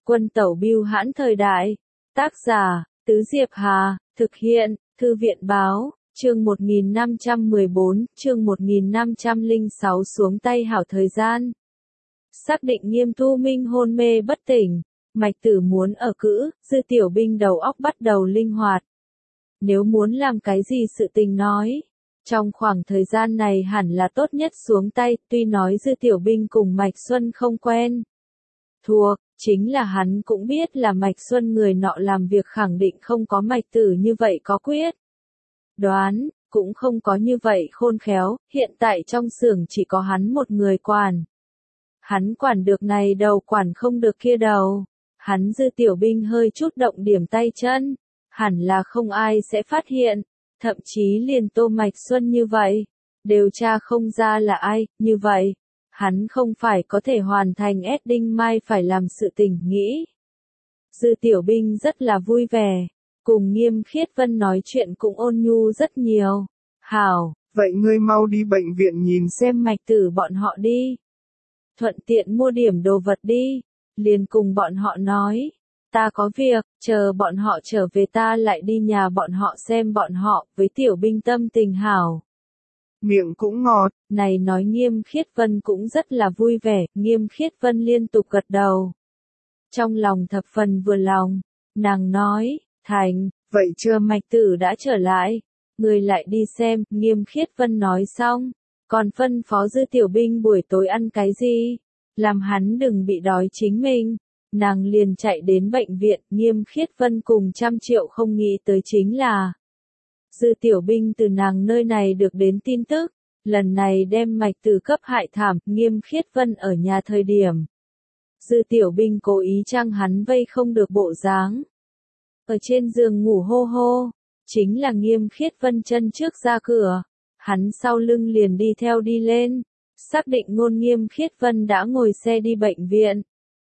Quân tẩu bưu hãn thời đại. Tác giả, Tứ Diệp Hà, thực hiện, Thư viện báo, chương 1514, chương 1506 xuống tay hảo thời gian. Xác định Nghiêm Thu Minh hôn mê bất tỉnh, Mạch Tử muốn ở cữ, Dư Tiểu Binh đầu óc bắt đầu linh hoạt. Nếu muốn làm cái gì sự tình nói, trong khoảng thời gian này hẳn là tốt nhất xuống tay, tuy nói Dư Tiểu Binh cùng Mạch Xuân không quen thuộc, chính là hắn cũng biết là Mạch Xuân người nọ làm việc khẳng định không có Mạch Tử như vậy có quyết đoán, cũng không có như vậy khôn khéo, hiện tại trong xưởng chỉ có hắn một người quản. Hắn quản được này đầu quản không được kia đầu, hắn Dư Tiểu Binh hơi chút động điểm tay chân, hẳn là không ai sẽ phát hiện, thậm chí liền Tô Mạch Xuân như vậy, đều tra không ra là ai, như vậy, hắn không phải có thể hoàn thành S Đinh Mai phải làm sự tình nghĩ. Dư Tiểu Binh rất là vui vẻ, cùng Nghiêm Khiết Vân nói chuyện cũng ôn nhu rất nhiều. Hảo, vậy ngươi mau đi bệnh viện nhìn xem Mạch Tử bọn họ đi. Thuận tiện mua điểm đồ vật đi, liền cùng bọn họ nói. Ta có việc, chờ bọn họ trở về ta lại đi nhà bọn họ xem bọn họ, với Tiểu Binh tâm tình hảo. Miệng cũng ngọt. Này nói Nghiêm Khiết Vân cũng rất là vui vẻ, Nghiêm Khiết Vân liên tục gật đầu. Trong lòng thập phần vừa lòng, nàng nói, thành, vậy chưa Mạch Tử đã trở lại, người lại đi xem, Nghiêm Khiết Vân nói xong, còn phân phó Dư Tiểu Binh buổi tối ăn cái gì, làm hắn đừng bị đói chính mình. Nàng liền chạy đến bệnh viện, Nghiêm Khiết Vân cùng 100 triệu không nghĩ tới chính là Dư Tiểu Binh từ nàng nơi này được đến tin tức, lần này đem Mạch Tử cấp hại thảm, Nghiêm Khiết Vân ở nhà thời điểm. Dư Tiểu Binh cố ý trang hắn vây không được bộ dáng. Ở trên giường ngủ hô hô, chính là Nghiêm Khiết Vân chân trước ra cửa, hắn sau lưng liền đi theo đi lên, xác định ngôn Nghiêm Khiết Vân đã ngồi xe đi bệnh viện.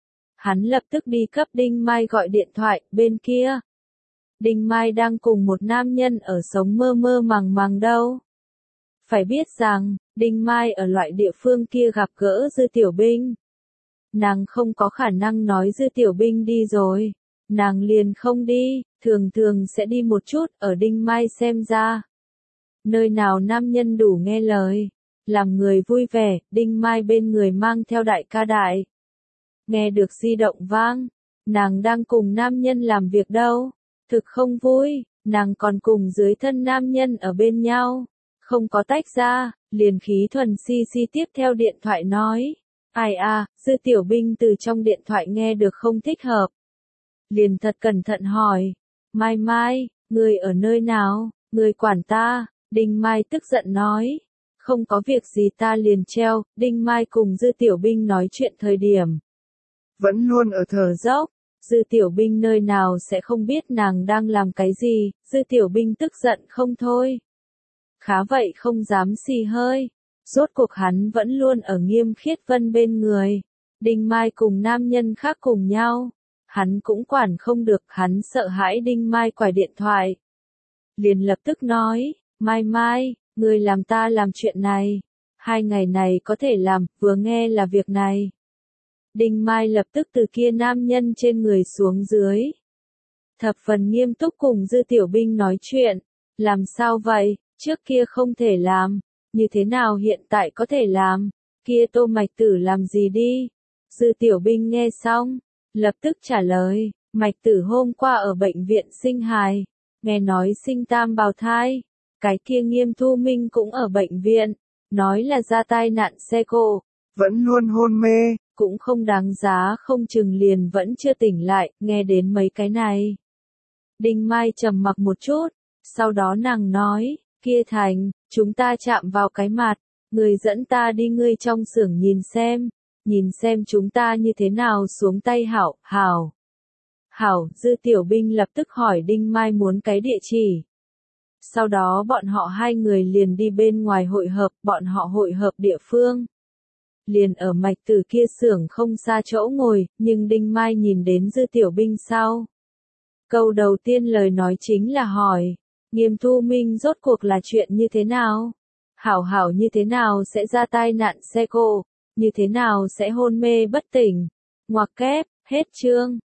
Hắn lập tức đi cấp Đinh Mai gọi điện thoại, bên kia. Đinh Mai đang cùng một nam nhân ở sống mơ mơ màng màng đâu. Phải biết rằng, Đinh Mai ở loại địa phương kia gặp gỡ Dư Tiểu Binh. Nàng không có khả năng nói Dư Tiểu Binh đi rồi. Nàng liền không đi, thường thường sẽ đi một chút, ở Đinh Mai xem ra. Nơi nào nam nhân đủ nghe lời, làm người vui vẻ, Đinh Mai bên người mang theo đại ca đại. Nghe được di động vang, nàng đang cùng nam nhân làm việc đâu, thực không vui, nàng còn cùng dưới thân nam nhân ở bên nhau, không có tách ra, liền khí thuần si tiếp theo điện thoại nói, ai à, Dư Tiểu Binh từ trong điện thoại nghe được không thích hợp. Liền thật cẩn thận hỏi, Mai Mai, người ở nơi nào, người quản ta, Đinh Mai tức giận nói, không có việc gì ta liền treo, Đinh Mai cùng Dư Tiểu Binh nói chuyện thời điểm. Vẫn luôn ở thở dốc, Dư Tiểu Binh nơi nào sẽ không biết nàng đang làm cái gì, Dư Tiểu Binh tức giận không thôi. Khá vậy không dám xì hơi, rốt cuộc hắn vẫn luôn ở Nghiêm Khiết Vân bên người, Đinh Mai cùng nam nhân khác cùng nhau, hắn cũng quản không được, hắn sợ hãi Đinh Mai quải điện thoại. Liền lập tức nói, Mai Mai, người làm ta làm chuyện này, 2 ngày này có thể làm, vừa nghe là việc này. Đinh Mai lập tức từ kia nam nhân trên người xuống dưới. Thập phần nghiêm túc cùng Dư Tiểu Binh nói chuyện. Làm sao vậy, trước kia không thể làm, như thế nào hiện tại có thể làm, kia Tô Mạch Tử làm gì đi. Dư Tiểu Binh nghe xong, lập tức trả lời, Mạch Tử hôm qua ở bệnh viện sinh hài, nghe nói sinh tam bào thai, cái kia Nghiêm Thu Minh cũng ở bệnh viện, nói là ra tai nạn xe cộ, vẫn luôn hôn mê. Cũng không đáng giá, không chừng liền vẫn chưa tỉnh lại, nghe đến mấy cái này. Đinh Mai trầm mặc một chút, sau đó nàng nói, kia Thành, chúng ta chạm vào cái mặt, người dẫn ta đi ngươi trong xưởng nhìn xem chúng ta như thế nào xuống tay hảo, hảo, Dư Tiểu Binh lập tức hỏi Đinh Mai muốn cái địa chỉ. Sau đó bọn họ 2 người liền đi bên ngoài hội hợp, bọn họ hội hợp địa phương. Liền ở Mạch Tử kia xưởng không xa chỗ ngồi, nhưng Đinh Mai nhìn đến Dư Tiểu Binh sau. Câu đầu tiên lời nói chính là hỏi, Nghiêm Thu Minh rốt cuộc là chuyện như thế nào? Hảo như thế nào sẽ ra tai nạn xe cộ? Như thế nào sẽ hôn mê bất tỉnh? Ngoặc kép, hết chương.